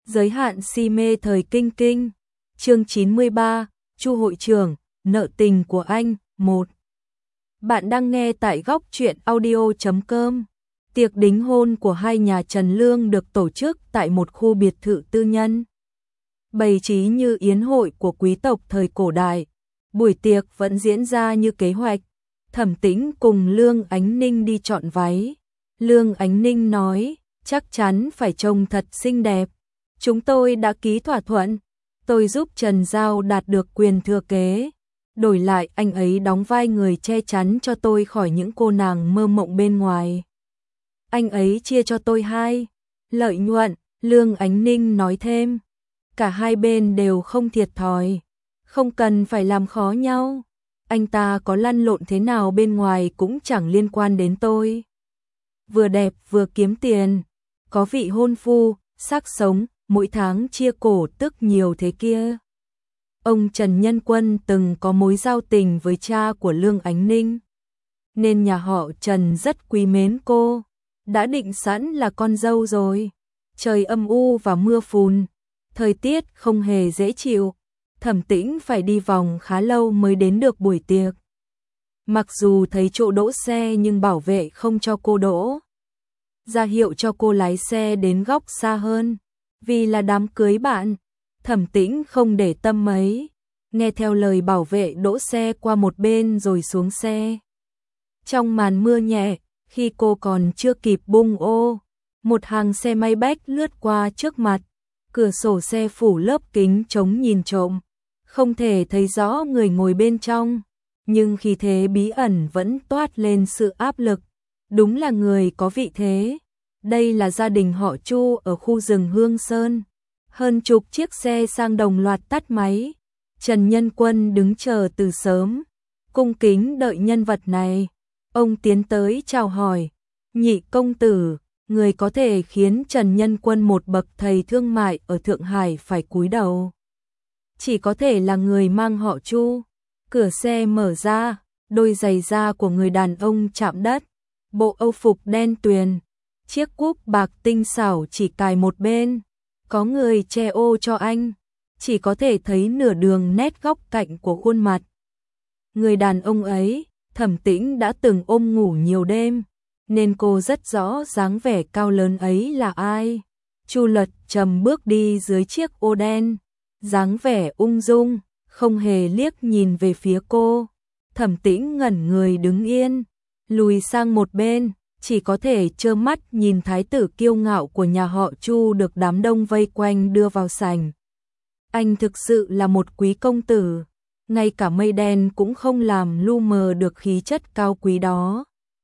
Giới hạn si mê thời kinh kinh. Chương 93, Chu hội trưởng, nợ tình của anh, 1. Bạn đang nghe tại góc truyện audio.com. Tiệc đính hôn của hai nhà Trần Lương được tổ chức tại một khu biệt thự tư nhân. Bày trí như yến hội của quý tộc thời cổ đại. Buổi tiệc vẫn diễn ra như kế hoạch. Thẩm Tĩnh cùng Lương Ánh Ninh đi chọn váy. Lương Ánh Ninh nói, chắc chắn phải trông thật xinh đẹp. Chúng tôi đã ký thỏa thuận. Tôi giúp Trần Giao đạt được quyền thừa kế. Đổi lại anh ấy đóng vai người che chắn cho tôi khỏi những cô nàng mơ mộng bên ngoài. Anh ấy chia cho tôi 2 lợi nhuận, Lương Ánh Ninh nói thêm. Cả hai bên đều không thiệt thòi. Không cần phải làm khó nhau. Anh ta có lăn lộn thế nào bên ngoài cũng chẳng liên quan đến tôi. Vừa đẹp vừa kiếm tiền. Có vị hôn phu, xác sống, mỗi tháng chia cổ tức nhiều thế kia. Ông Trần Nhân Quân từng có mối giao tình với cha của Lương Ánh Ninh. Nên nhà họ Trần rất quý mến cô. Đã định sẵn là con dâu rồi. Trời âm u và mưa phùn. Thời tiết không hề dễ chịu. Thẩm Tĩnh phải đi vòng khá lâu mới đến được buổi tiệc. Mặc dù thấy chỗ đỗ xe nhưng bảo vệ không cho cô đỗ. Ra hiệu cho cô lái xe đến góc xa hơn. Vì là đám cưới bạn, Thẩm Tĩnh không để tâm mấy. Nghe theo lời bảo vệ đỗ xe qua một bên rồi xuống xe. Trong màn mưa nhẹ, khi cô còn chưa kịp bung ô, một hàng xe máy bách lướt qua trước mặt. Cửa sổ xe phủ lớp kính chống nhìn trộm. Không thể thấy rõ người ngồi bên trong, nhưng khí thế bí ẩn vẫn toát lên sự áp lực. Đúng là người có vị thế. Đây là gia đình họ Chu ở khu rừng Hương Sơn. Hơn chục chiếc xe sang đồng loạt tắt máy. Trần Nhân Quân đứng chờ từ sớm, cung kính đợi nhân vật này. Ông tiến tới chào hỏi. Nhị công tử, người có thể khiến Trần Nhân Quân một bậc thầy thương mại ở Thượng Hải phải cúi đầu. Chỉ có thể là người mang họ Chu. Cửa xe mở ra, đôi giày da của người đàn ông chạm đất. Bộ âu phục đen tuyền, chiếc cúp bạc tinh xảo chỉ cài một bên. Có người che ô cho anh, chỉ có thể thấy nửa đường nét góc cạnh của khuôn mặt. Người đàn ông ấy, Thẩm Tĩnh đã từng ôm ngủ nhiều đêm, nên cô rất rõ dáng vẻ cao lớn ấy là ai. Chu Lật trầm bước đi dưới chiếc ô đen, dáng vẻ ung dung, không hề liếc nhìn về phía cô. Thẩm Tĩnh ngẩn người đứng yên, lùi sang một bên, chỉ có thể trơ mắt nhìn thái tử kiêu ngạo của nhà họ Chu được đám đông vây quanh đưa vào sảnh. Anh thực sự là một quý công tử, ngay cả mây đen cũng không làm lu mờ được khí chất cao quý đó.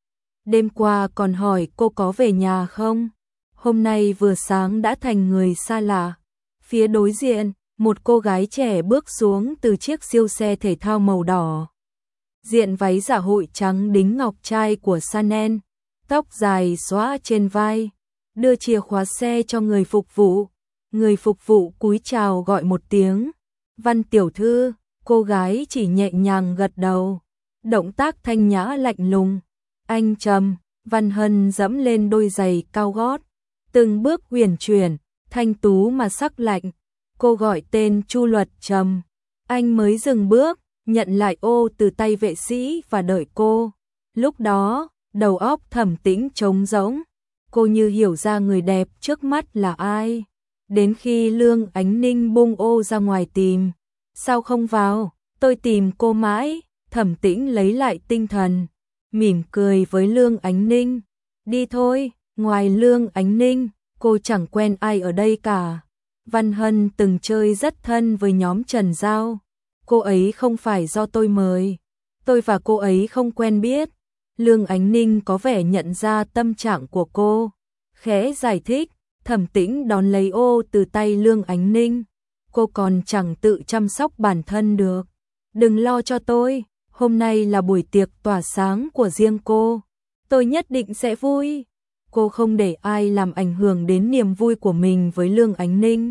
Đêm qua còn hỏi cô có về nhà không? Hôm nay vừa sáng đã thành người xa lạ. Phía đối diện, một cô gái trẻ bước xuống từ chiếc siêu xe thể thao màu đỏ. Diện váy dạ hội trắng đính ngọc trai của Chanel, tóc dài xõa trên vai, đưa chìa khóa xe cho người phục vụ. Người phục vụ cúi chào gọi một tiếng. Văn tiểu thư, cô gái chỉ nhẹ nhàng gật đầu. Động tác thanh nhã lạnh lùng. Anh Trầm, Văn Hân dẫm lên đôi giày cao gót. Từng bước huyền chuyển, thanh tú mà sắc lạnh. Cô gọi tên Chu Luật Trầm. Anh mới dừng bước, nhận lại ô từ tay vệ sĩ và đợi cô. Lúc đó, đầu óc Thẩm Tĩnh trống rỗng. Cô như hiểu ra người đẹp trước mắt là ai. Đến khi Lương Ánh Ninh bung ô ra ngoài tìm. Sao không vào? Tôi tìm cô mãi. Thẩm Tĩnh lấy lại tinh thần, mỉm cười với Lương Ánh Ninh. Đi thôi. Ngoài Lương Ánh Ninh, cô chẳng quen ai ở đây cả. Văn Hân từng chơi rất thân với nhóm Trần Giao. Cô ấy không phải do tôi mời. Tôi và cô ấy không quen biết. Lương Ánh Ninh có vẻ nhận ra tâm trạng của cô. Khẽ giải thích. Thẩm Tĩnh đón lấy ô từ tay Lương Ánh Ninh. Cô còn chẳng tự chăm sóc bản thân được. Đừng lo cho tôi. Hôm nay là buổi tiệc tỏa sáng của riêng cô. Tôi nhất định sẽ vui. Cô không để ai làm ảnh hưởng đến niềm vui của mình với Lương Ánh Ninh.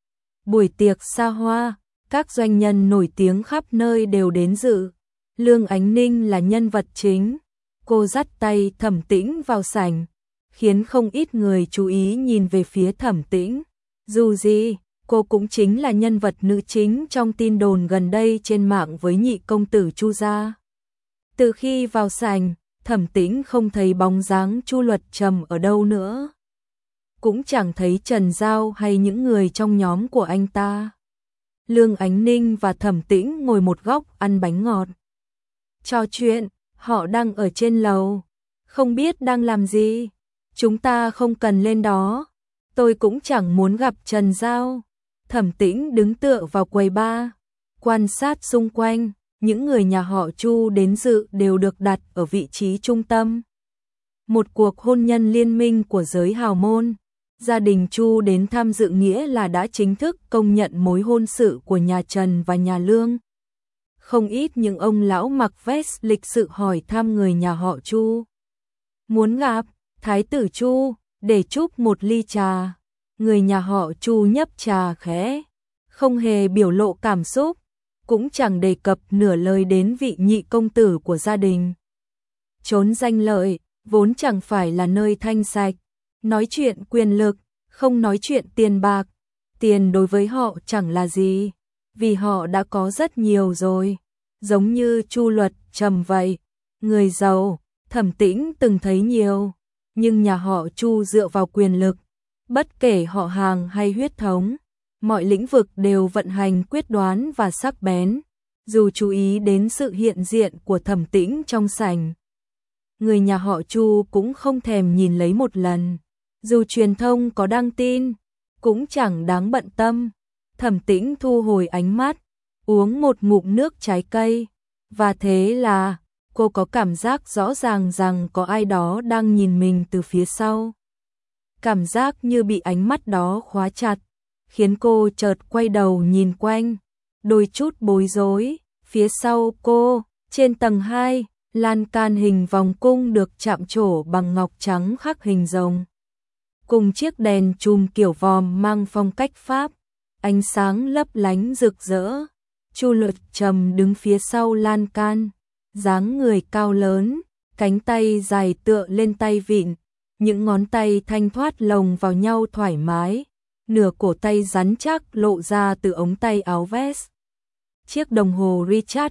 Buổi tiệc xa hoa, các doanh nhân nổi tiếng khắp nơi đều đến dự. Lương Ánh Ninh là nhân vật chính. Cô dắt tay Thẩm Tĩnh vào sảnh, khiến không ít người chú ý nhìn về phía Thẩm Tĩnh. Dù gì, cô cũng chính là nhân vật nữ chính trong tin đồn gần đây trên mạng với nhị công tử Chu gia. Từ khi vào sảnh, Thẩm Tĩnh không thấy bóng dáng Chu Luật Trầm ở đâu nữa. Cũng chẳng thấy Trần Giao hay những người trong nhóm của anh ta. Lương Ánh Ninh và Thẩm Tĩnh ngồi một góc ăn bánh ngọt. Trò chuyện, họ đang ở trên lầu. Không biết đang làm gì. Chúng ta không cần lên đó. Tôi cũng chẳng muốn gặp Trần Giao. Thẩm Tĩnh đứng tựa vào quầy bar, quan sát xung quanh. Những người nhà họ Chu đến dự đều được đặt ở vị trí trung tâm. Một cuộc hôn nhân liên minh của giới hào môn. Gia đình Chu đến tham dự nghĩa là đã chính thức công nhận mối hôn sự của nhà Trần và nhà Lương. Không ít những ông lão mặc vest lịch sự hỏi thăm người nhà họ Chu. Muốn gặp Thái tử Chu để chúc một ly trà. Người nhà họ Chu nhấp trà khẽ, không hề biểu lộ cảm xúc, cũng chẳng đề cập nửa lời đến vị nhị công tử của gia đình. Chốn danh lợi, vốn chẳng phải là nơi thanh sạch. Nói chuyện quyền lực, không nói chuyện tiền bạc. Tiền đối với họ chẳng là gì, vì họ đã có rất nhiều rồi. Giống như Chu Luật Trầm vậy, người giàu, Thẩm Tĩnh từng thấy nhiều. Nhưng nhà họ Chu dựa vào quyền lực, bất kể họ hàng hay huyết thống, mọi lĩnh vực đều vận hành quyết đoán và sắc bén. Dù chú ý đến sự hiện diện của Thẩm Tĩnh trong sảnh, người nhà họ Chu cũng không thèm nhìn lấy một lần. Dù truyền thông có đăng tin, cũng chẳng đáng bận tâm. Thẩm Tĩnh thu hồi ánh mắt, uống một ngụm nước trái cây. Và thế là, cô có cảm giác rõ ràng rằng có ai đó đang nhìn mình từ phía sau. Cảm giác như bị ánh mắt đó khóa chặt, khiến cô chợt quay đầu nhìn quanh, đôi chút bối rối. Phía sau cô, trên tầng 2, lan can hình vòng cung được chạm trổ bằng ngọc trắng khắc hình rồng. Cùng chiếc đèn chùm kiểu vòm mang phong cách Pháp, ánh sáng lấp lánh rực rỡ. Chu Luật Trầm đứng phía sau lan can, dáng người cao lớn, cánh tay dài tựa lên tay vịn, những ngón tay thanh thoát lồng vào nhau thoải mái, nửa cổ tay rắn chắc lộ ra từ ống tay áo vest. Chiếc đồng hồ Richard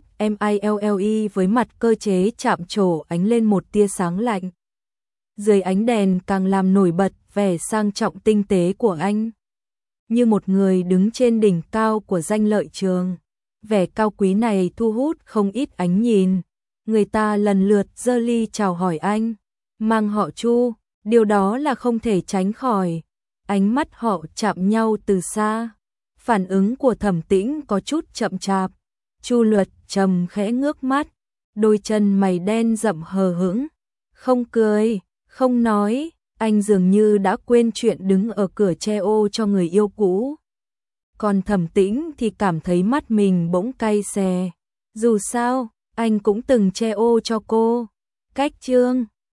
Mille với mặt cơ chế chạm trổ ánh lên một tia sáng lạnh. Dưới ánh đèn càng làm nổi bật vẻ sang trọng tinh tế của anh. Như một người đứng trên đỉnh cao của danh lợi trường. Vẻ cao quý này thu hút không ít ánh nhìn. Người ta lần lượt giơ ly chào hỏi anh. Mang họ Chu, điều đó là không thể tránh khỏi. Ánh mắt họ chạm nhau từ xa. Phản ứng của Thẩm Tĩnh có chút chậm chạp. Chu Luật Trầm khẽ ngước mắt, đôi chân mày đen rậm hờ hững, không cười, không nói, anh dường như đã quên chuyện đứng ở cửa che ô cho người yêu cũ. Còn Thẩm Tĩnh thì cảm thấy mắt mình bỗng cay xè. Dù sao, anh cũng từng che ô cho cô. Cách chương